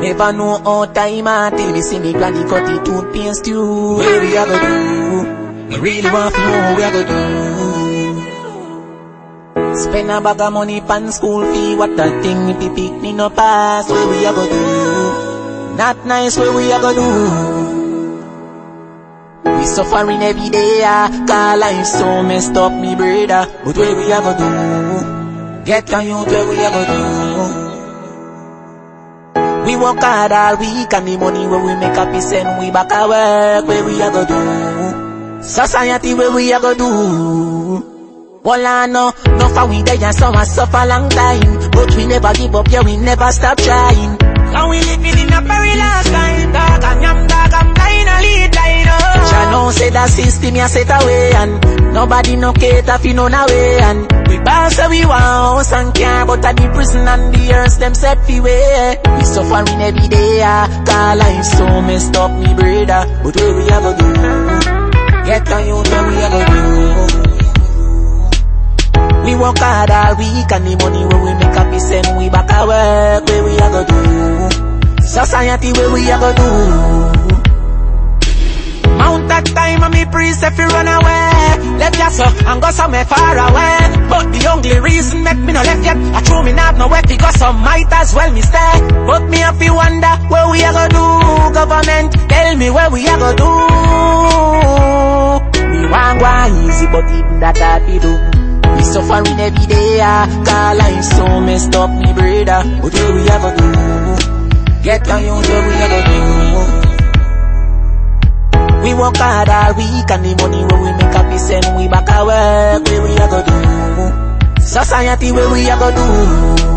Never know how time until me see me granny cut the toothpaste too. Where we a go do? Me really want to know what we a go do. Spend a bag of money pan school fee. What that thing if you pick me no pass? Where we a go do? Not nice. Where we a go do? We suffering every day, cause life so messed up, me brother. But where we a go do? Get on youth, where we a go do? We work hard all week and the money where we make up is send we back at work. Where we a go do? Society where we a go do? Well I know, no for we there and some suffer long time. But we never give up, yeah we never stop trying. Now we living in a perilous time. Dog and yam dog and blind a lead line up. Jah know say that system ya set away and nobody no cater fi none away and we boss say we want house and car, but at the prison and the earth them set fi way. We suffering every day, cause life so messed up, me brother. But where we a go do? Get on you, where we a go do? We work hard all week and the money where we make up is send we back at work. Where we a go do? Society where we a go do? Mount that time and me priest if you run away. Left ya so and go somewhere far away. But the only reason make me no left yet, I true me not know where to go, so might as well me stay. But me have to wonder where we a go do. Government tell me where we a go do. Me want go easy but even that I be do. We suffering every day, cause life so messed up, me brother. But where we a go do? Get on you, where we a go do? We work hard all week and the money where we make up is send we back at work. Where we a go do? Society where we a go do?